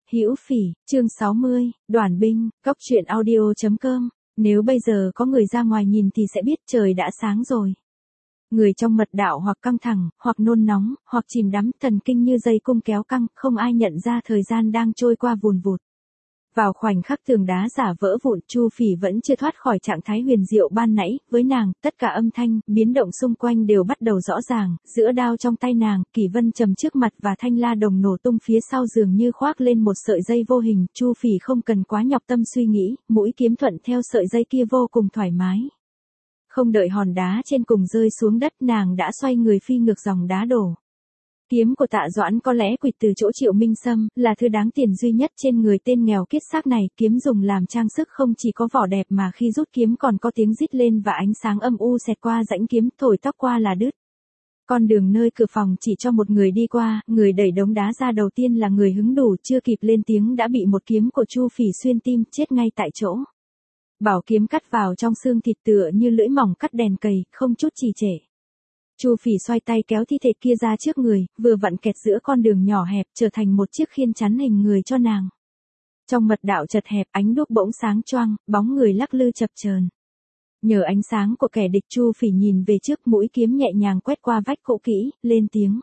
Hữu Phỉ, chương 60, Đoàn binh, Cóc truyện audio.com. Nếu bây giờ có người ra ngoài nhìn thì sẽ biết trời đã sáng rồi. Người trong mật đạo hoặc căng thẳng, hoặc nôn nóng, hoặc chìm đắm, thần kinh như dây cung kéo căng, không ai nhận ra thời gian đang trôi qua vùn vụt. Vào khoảnh khắc tường đá giả vỡ vụn, Chu Phỉ vẫn chưa thoát khỏi trạng thái huyền diệu ban nãy, với nàng, tất cả âm thanh, biến động xung quanh đều bắt đầu rõ ràng, giữa đao trong tay nàng, kỷ vân trầm trước mặt và thanh la đồng nổ tung phía sau dường như khoác lên một sợi dây vô hình, Chu Phỉ không cần quá nhọc tâm suy nghĩ, mũi kiếm thuận theo sợi dây kia vô cùng thoải mái. Không đợi hòn đá trên cùng rơi xuống đất, nàng đã xoay người phi ngược dòng đá đổ. Kiếm của Tạ Doãn có lẽ quỵt từ chỗ Triệu Minh Sâm, là thứ đáng tiền duy nhất trên người tên nghèo kiết xác này, kiếm dùng làm trang sức không chỉ có vỏ đẹp mà khi rút kiếm còn có tiếng rít lên và ánh sáng âm u xẹt qua rãnh kiếm, thổi tóc qua là đứt. Con đường nơi cửa phòng chỉ cho một người đi qua, người đẩy đống đá ra đầu tiên là người hứng đủ, chưa kịp lên tiếng đã bị một kiếm của Chu Phỉ xuyên tim, chết ngay tại chỗ. Bảo kiếm cắt vào trong xương thịt tựa như lưỡi mỏng cắt đèn cầy, không chút trì trệ. Chu Phỉ xoay tay kéo thi thể kia ra trước người, vừa vặn kẹt giữa con đường nhỏ hẹp, trở thành một chiếc khiên chắn hình người cho nàng. Trong mật đạo chật hẹp, ánh đuốc bỗng sáng choang, bóng người lắc lư chập chờn. Nhờ ánh sáng của kẻ địch, Chu Phỉ nhìn về trước, mũi kiếm nhẹ nhàng quét qua vách cũ kỹ, lên tiếng.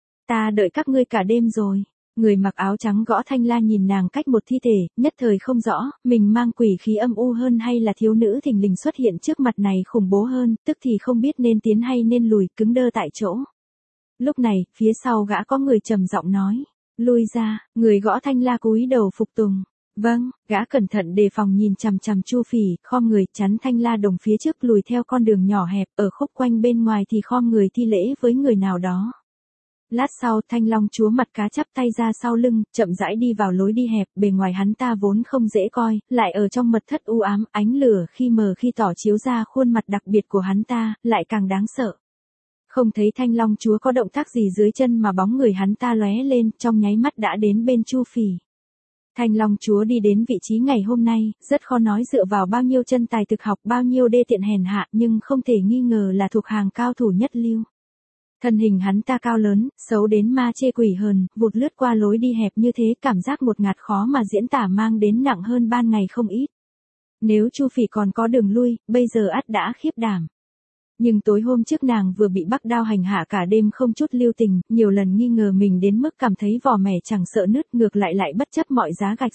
Ta đợi các ngươi cả đêm rồi. Người mặc áo trắng gõ thanh la nhìn nàng cách một thi thể, nhất thời không rõ, mình mang quỷ khí âm u hơn hay là thiếu nữ thình lình xuất hiện trước mặt này khủng bố hơn, tức thì không biết nên tiến hay nên lùi, cứng đơ tại chỗ. Lúc này, phía sau gã có người trầm giọng nói, lui ra, người gõ thanh la cúi đầu phục tùng. Vâng, gã cẩn thận đề phòng nhìn chằm chằm Chu Phỉ, khom người chắn thanh la đồng phía trước lùi theo con đường nhỏ hẹp, ở khúc quanh bên ngoài thì khom người thi lễ với người nào đó. Lát sau, Thanh Long chúa mặt cá chắp tay ra sau lưng, chậm rãi đi vào lối đi hẹp, bề ngoài hắn ta vốn không dễ coi, lại ở trong mật thất u ám, ánh lửa khi mờ khi tỏ chiếu ra khuôn mặt đặc biệt của hắn ta, lại càng đáng sợ. Không thấy Thanh Long chúa có động tác gì dưới chân mà bóng người hắn ta lóe lên, trong nháy mắt đã đến bên Chu Phỉ. Thanh Long chúa đi đến vị trí ngày hôm nay, rất khó nói dựa vào bao nhiêu chân tài thực học, bao nhiêu đê tiện hèn hạ, nhưng không thể nghi ngờ là thuộc hàng cao thủ nhất lưu. Thân hình hắn ta cao lớn, xấu đến ma chê quỷ hờn, vụt lướt qua lối đi hẹp như thế, cảm giác một ngạt khó mà diễn tả, mang đến nặng hơn ban ngày không ít. Nếu Chu Phỉ còn có đường lui, bây giờ ắt đã khiếp đảm. Nhưng tối hôm trước nàng vừa bị Bắc Đao hành hạ cả đêm không chút lưu tình, nhiều lần nghi ngờ mình đến mức cảm thấy vỏ mẻ chẳng sợ nứt, ngược lại bất chấp mọi giá gạch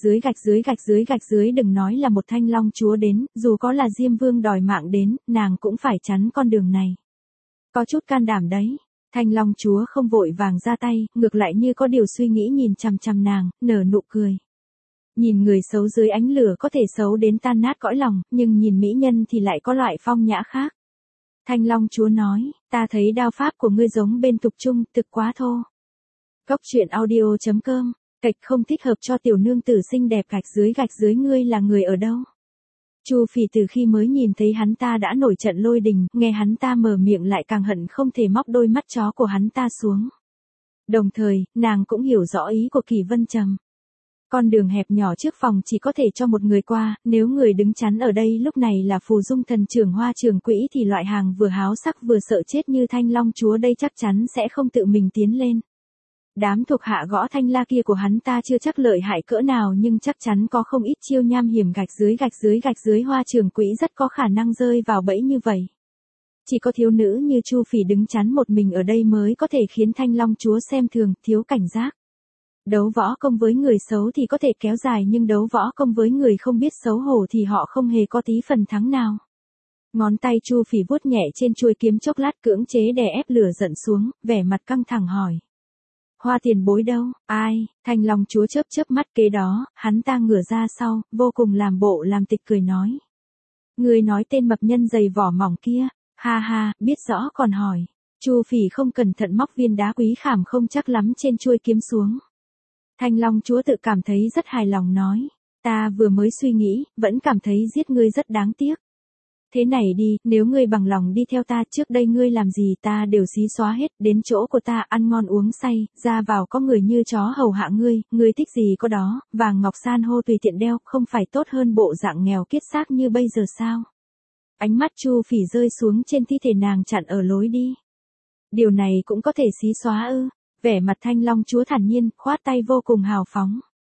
dưới, đừng nói là một Thanh Long chúa đến, dù có là Diêm Vương đòi mạng đến, nàng cũng phải chắn con đường này. Có chút can đảm đấy. Thanh Long chúa không vội vàng ra tay, ngược lại như có điều suy nghĩ nhìn chằm chằm nàng, nở nụ cười. Nhìn người xấu dưới ánh lửa có thể xấu đến tan nát cõi lòng, nhưng nhìn mỹ nhân thì lại có loại phong nhã khác. Thanh Long chúa nói, ta thấy đao pháp của ngươi giống bên tục trung, thực quá thô. Cóc truyện audio.com, cạch không thích hợp cho tiểu nương tử xinh đẹp gạch dưới ngươi là người ở đâu? Chu Phỉ từ khi mới nhìn thấy hắn ta đã nổi trận lôi đình, nghe hắn ta mở miệng lại càng hận không thể móc đôi mắt chó của hắn ta xuống. Đồng thời, nàng cũng hiểu rõ ý của Kỷ Vân Trầm. Con đường hẹp nhỏ trước phòng chỉ có thể cho một người qua, nếu người đứng chắn ở đây lúc này là Phù Dung thần trưởng Hoa Trường Quỹ thì loại hàng vừa háo sắc vừa sợ chết như Thanh Long chúa đây chắc chắn sẽ không tự mình tiến lên. Đám thuộc hạ gõ thanh la kia của hắn ta chưa chắc lợi hại cỡ nào nhưng chắc chắn có không ít chiêu nham hiểm, gạch dưới Hoa Trường Quỹ rất có khả năng rơi vào bẫy như vậy. Chỉ có thiếu nữ như Chu Phỉ đứng chắn một mình ở đây mới có thể khiến Thanh Long chúa xem thường, thiếu cảnh giác. Đấu võ công với người xấu thì có thể kéo dài nhưng đấu võ công với người không biết xấu hổ thì họ không hề có tí phần thắng nào. Ngón tay Chu Phỉ vuốt nhẹ trên chuôi kiếm chốc lát cưỡng chế đè ép lửa giận xuống, vẻ mặt căng thẳng hỏi. Hoa tiền bối đâu? Ai? Thanh Long chúa chớp mắt, kế đó, hắn ta ngửa ra sau, vô cùng làm bộ làm tịch cười nói. Người nói tên mập nhân dày vỏ mỏng kia, ha ha, biết rõ còn hỏi. Chu Phỉ không cẩn thận móc viên đá quý khảm không chắc lắm trên chuôi kiếm xuống. Thanh Long chúa tự cảm thấy rất hài lòng nói. Ta vừa mới suy nghĩ, vẫn cảm thấy giết ngươi rất đáng tiếc. Thế này đi, nếu ngươi bằng lòng đi theo ta, trước đây ngươi làm gì ta đều xí xóa hết, đến chỗ của ta ăn ngon uống say, ra vào có người như chó hầu hạ ngươi thích gì có đó, vàng ngọc san hô tùy tiện đeo, không phải tốt hơn bộ dạng nghèo kiết xác như bây giờ sao? Ánh mắt Chu Phỉ rơi xuống trên thi thể nàng chặn ở lối đi. Điều này cũng có thể xí xóa ư? Vẻ mặt Thanh Long chúa thản nhiên, khoát tay vô cùng hào phóng.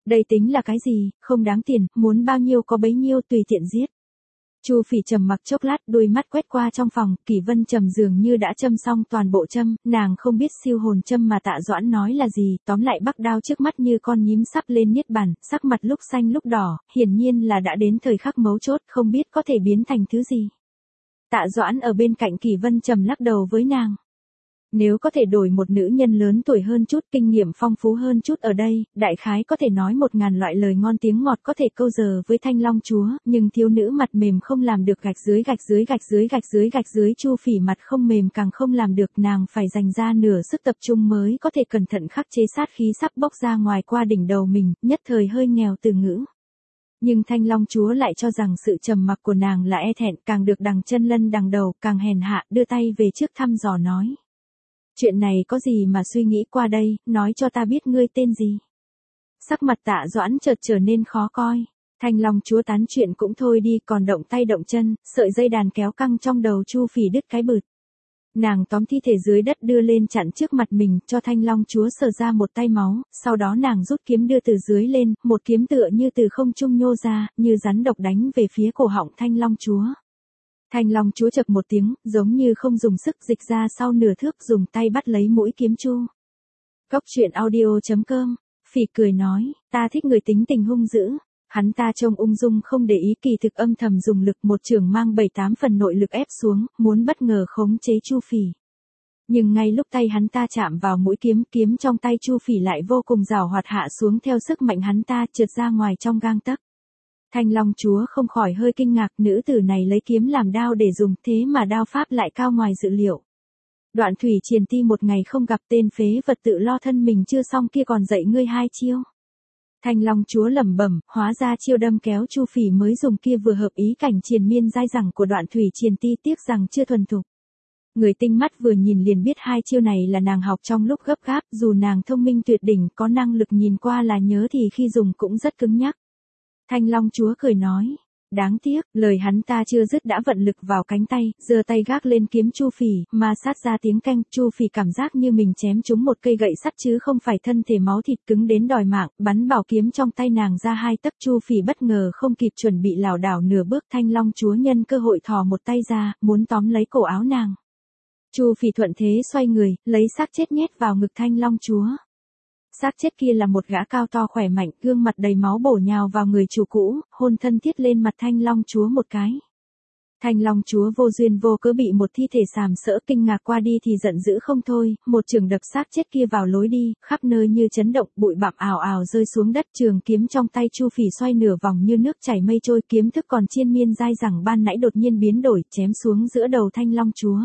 Đây tính là cái gì, không đáng tiền, muốn bao nhiêu có bấy nhiêu tùy tiện giết. Chu Phỉ trầm mặc chốc lát, đôi mắt quét qua trong phòng, Kỷ Vân Trầm dường như đã châm xong toàn bộ châm, nàng không biết siêu hồn châm mà Tạ Doãn nói là gì, tóm lại bắc đao trước mắt như con nhím sắp lên niết bàn, sắc mặt lúc xanh lúc đỏ, hiển nhiên là đã đến thời khắc mấu chốt, không biết có thể biến thành thứ gì. Tạ Doãn ở bên cạnh Kỷ Vân Trầm lắc đầu với nàng. Nếu có thể đổi một nữ nhân lớn tuổi hơn chút, kinh nghiệm phong phú hơn chút ở đây, đại khái có thể nói 1000 loại lời ngon tiếng ngọt có thể câu giờ với Thanh Long chúa, nhưng thiếu nữ mặt mềm không làm được, gạch dưới gạch dưới gạch dưới gạch dưới gạch dưới. Chu Phỉ mặt không mềm càng không làm được, nàng phải dành ra nửa sức tập trung mới có thể cẩn thận khắc chế sát khí sắp bốc ra ngoài qua đỉnh đầu mình, nhất thời hơi nghèo từ ngữ. Nhưng Thanh Long chúa lại cho rằng sự trầm mặc của nàng là e thẹn, càng được đằng chân lân đằng đầu, càng hèn hạ, đưa tay về trước thăm dò nói. Chuyện này có gì mà suy nghĩ qua đây, nói cho ta biết ngươi tên gì. Sắc mặt Tạ Doãn chợt trở nên khó coi. Thanh Long chúa tán chuyện cũng thôi đi, còn động tay động chân, sợi dây đàn kéo căng trong đầu Chu Phỉ đứt cái bực. Nàng tóm thi thể dưới đất đưa lên chặn trước mặt mình, cho Thanh Long chúa sờ ra một tay máu, sau đó nàng rút kiếm đưa từ dưới lên, một kiếm tựa như từ không trung nhô ra, như rắn độc đánh về phía cổ họng Thanh Long chúa. Thanh Long chúa chập một tiếng, giống như không dùng sức, dịch ra sau nửa thước, dùng tay bắt lấy mũi kiếm Chu. Cốc truyện audio.com, Phỉ cười nói, ta thích người tính tình hung dữ. Hắn ta trông ung dung không để ý, kỳ thực âm thầm dùng lực, một chưởng mang 7-8 phần nội lực ép xuống, muốn bất ngờ khống chế Chu Phỉ. Nhưng ngay lúc tay hắn ta chạm vào mũi kiếm, kiếm trong tay Chu Phỉ lại vô cùng giàu hoạt hạ xuống theo sức mạnh hắn ta, trượt ra ngoài trong gang tấc. Thanh Long chúa không khỏi hơi kinh ngạc, nữ tử này lấy kiếm làm đao để dùng, thế mà đao pháp lại cao ngoài dự liệu. Đoạn Thủy Triền Ti một ngày không gặp, tên phế vật tự lo thân mình chưa xong kia còn dạy ngươi 2 chiêu. Thanh Long chúa lẩm bẩm, hóa ra chiêu đâm kéo Chu Phỉ mới dùng kia vừa hợp ý cảnh triền miên dai dẳng của Đoạn Thủy Triền Ti, tiếc rằng chưa thuần thục. Người tinh mắt vừa nhìn liền biết 2 chiêu này là nàng học trong lúc gấp gáp, dù nàng thông minh tuyệt đỉnh, có năng lực nhìn qua là nhớ thì khi dùng cũng rất cứng nhắc. Thanh Long chúa cười nói, đáng tiếc, lời hắn ta chưa dứt đã vận lực vào cánh tay, giơ tay gác lên kiếm Chu Phỉ, mà sát ra tiếng canh. Chu Phỉ cảm giác như mình chém trúng một cây gậy sắt chứ không phải thân thể máu thịt cứng đến đòi mạng, bắn bảo kiếm trong tay nàng ra 2 tấc. Chu Phỉ bất ngờ không kịp chuẩn bị lảo đảo nửa bước, Thanh Long chúa nhân cơ hội thò một tay ra, muốn tóm lấy cổ áo nàng. Chu Phỉ thuận thế xoay người, lấy xác chết nhét vào ngực Thanh Long chúa. Xác chết kia là một gã cao to khỏe mạnh, gương mặt đầy máu bổ nhào vào người chủ cũ, hôn thân thiết lên mặt Thanh Long chúa một cái. Thanh Long chúa vô duyên vô cớ bị một thi thể sàm sỡ, kinh ngạc qua đi thì giận dữ không thôi, một chưởng đập xác chết kia vào lối đi, khắp nơi như chấn động, bụi bặm ào ào rơi xuống đất. Trường kiếm trong tay Chu Phỉ xoay nửa vòng như nước chảy mây trôi, kiếm thức còn chiên miên dai dẳng ban nãy đột nhiên biến đổi, chém xuống giữa đầu Thanh Long chúa.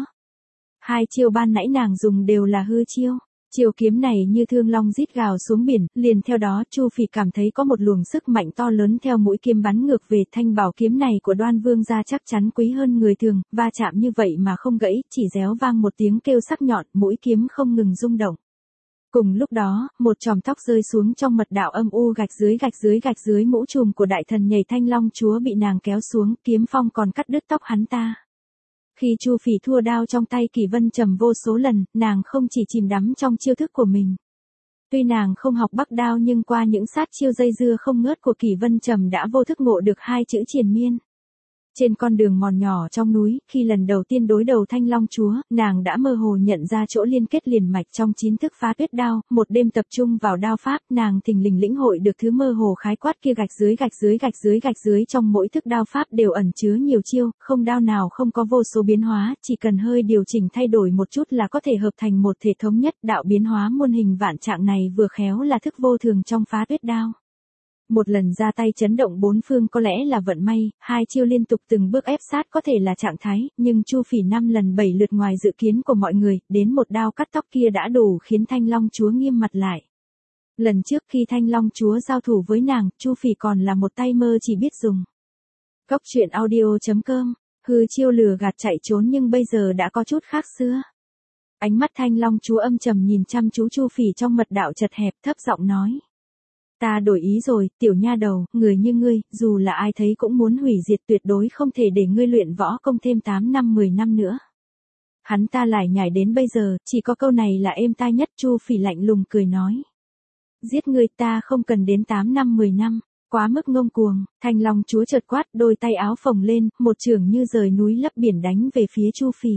2 chiêu ban nãy nàng dùng đều là hư chiêu. Chiêu kiếm này như thương long rít gào xuống biển, liền theo đó Chu Phỉ cảm thấy có một luồng sức mạnh to lớn theo mũi kiếm bắn ngược về. Thanh bảo kiếm này của Đoan Vương gia chắc chắn quý hơn người thường, va chạm như vậy mà không gãy, chỉ réo vang một tiếng kêu sắc nhọn, mũi kiếm không ngừng rung động. Cùng lúc đó, một chòm tóc rơi xuống trong mật đạo âm u, gạch dưới mũ trùm của đại thần nhảy Thanh Long chúa bị nàng kéo xuống, kiếm phong còn cắt đứt tóc hắn ta. Khi Chu Phỉ thua đao trong tay Kỷ Vân Trầm vô số lần, nàng không chỉ chìm đắm trong chiêu thức của mình. Tuy nàng không học bắc đao nhưng qua những sát chiêu dây dưa không ngớt của Kỷ Vân Trầm đã vô thức ngộ được 2 chữ triền miên. Trên con đường mòn nhỏ trong núi, khi lần đầu tiên đối đầu Thanh Long chúa, nàng đã mơ hồ nhận ra chỗ liên kết liền mạch trong 9 thức phá tuyết đao. Một đêm tập trung vào đao pháp, nàng thình lình lĩnh hội được thứ mơ hồ khái quát kia, gạch dưới trong mỗi thức đao pháp đều ẩn chứa nhiều chiêu, không đao nào không có vô số biến hóa, chỉ cần hơi điều chỉnh thay đổi một chút là có thể hợp thành một thể thống nhất. Đạo biến hóa muôn hình vạn trạng này vừa khéo là thức vô thường trong phá tuyết đao. Một lần ra tay chấn động 4 phương có lẽ là vận may, 2 chiêu liên tục từng bước ép sát có thể là trạng thái, nhưng Chu Phỉ 5 lần 7 lượt ngoài dự kiến của mọi người, đến một đao cắt tóc kia đã đủ khiến Thanh Long chúa nghiêm mặt lại. Lần trước khi Thanh Long chúa giao thủ với nàng, Chu Phỉ còn là một tay mơ chỉ biết dùng. Cốc truyện audio.com, hư chiêu lừa gạt chạy trốn nhưng bây giờ đã có chút khác xưa. Ánh mắt Thanh Long chúa âm trầm nhìn chăm chú Chu Phỉ trong mật đạo chật hẹp, thấp giọng nói. Ta đổi ý rồi, tiểu nha đầu, người như ngươi, dù là ai thấy cũng muốn hủy diệt, tuyệt đối không thể để ngươi luyện võ công thêm 8 năm 10 năm nữa. Hắn ta lải nhải đến bây giờ, chỉ có câu này là êm tai nhất. Chu Phỉ lạnh lùng cười nói. Giết người ta không cần đến 8 năm 10 năm. Quá mức ngông cuồng, Thanh Long chúa chợt quát, đôi tay áo phồng lên, một chưởng như rời núi lấp biển đánh về phía Chu Phỉ.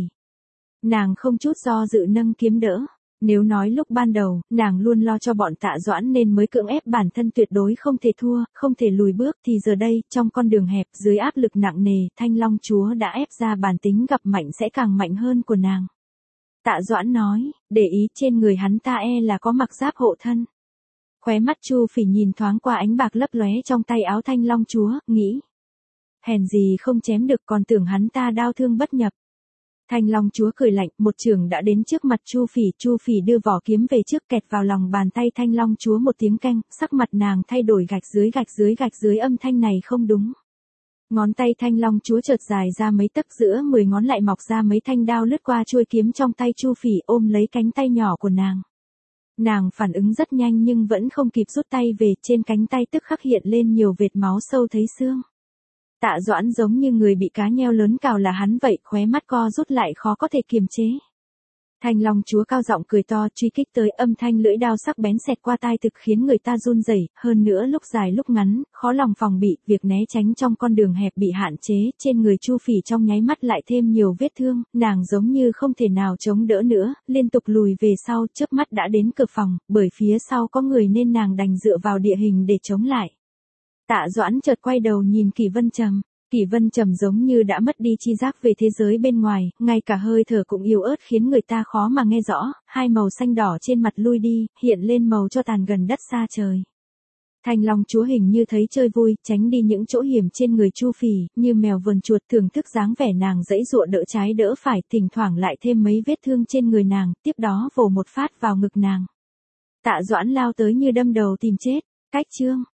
Nàng không chút do dự nâng kiếm đỡ. Nếu nói lúc ban đầu, nàng luôn lo cho bọn Tạ Doãn nên mới cưỡng ép bản thân tuyệt đối không thể thua, không thể lùi bước, thì giờ đây, trong con đường hẹp, dưới áp lực nặng nề, Thanh Long chúa đã ép ra bản tính gặp mạnh sẽ càng mạnh hơn của nàng. Tạ Doãn nói, để ý trên người hắn ta là có mặc giáp hộ thân. Khóe mắt Chu Phỉ nhìn thoáng qua ánh bạc lấp lóe trong tay áo Thanh Long chúa, nghĩ. Hèn gì không chém được, còn tưởng hắn ta đao thương bất nhập. Thanh Long chúa cười lạnh, một chưởng đã đến trước mặt Chu Phỉ đưa vỏ kiếm về trước, kẹt vào lòng bàn tay Thanh Long chúa một tiếng canh, sắc mặt nàng thay đổi, gạch dưới, âm thanh này không đúng. Ngón tay Thanh Long chúa chợt dài ra mấy tấc, giữa 10 ngón lại mọc ra mấy thanh đao lướt qua chuôi kiếm trong tay Chu Phỉ, ôm lấy cánh tay nhỏ của nàng. Nàng phản ứng rất nhanh nhưng vẫn không kịp rút tay về, trên cánh tay tức khắc hiện lên nhiều vệt máu sâu thấy xương. Tạ Doãn giống như người bị cá nheo lớn cào là hắn vậy, khóe mắt co rút lại khó có thể kiềm chế. Thanh Long chúa cao giọng cười to, truy kích tới, âm thanh lưỡi đao sắc bén xẹt qua tai thực khiến người ta run rẩy, hơn nữa lúc dài lúc ngắn, khó lòng phòng bị, việc né tránh trong con đường hẹp bị hạn chế, trên người Chu Phỉ trong nháy mắt lại thêm nhiều vết thương, nàng giống như không thể nào chống đỡ nữa, liên tục lùi về sau, chớp mắt đã đến cửa phòng, bởi phía sau có người nên nàng đành dựa vào địa hình để chống lại. Tạ Doãn chợt quay đầu nhìn Kỷ Vân Trầm. Kỷ Vân Trầm giống như đã mất đi chi giác về thế giới bên ngoài, ngay cả hơi thở cũng yếu ớt khiến người ta khó mà nghe rõ, hai màu xanh đỏ trên mặt lui đi, hiện lên màu cho tàn gần đất xa trời. Thanh Long chúa hình như thấy chơi vui, tránh đi những chỗ hiểm trên người Chu Phỉ, như mèo vờn chuột, thưởng thức dáng vẻ nàng giãy giụa đỡ trái đỡ phải, thỉnh thoảng lại thêm mấy vết thương trên người nàng, tiếp đó vồ một phát vào ngực nàng. Tạ Doãn lao tới như đâm đầu tìm chết. Cách chương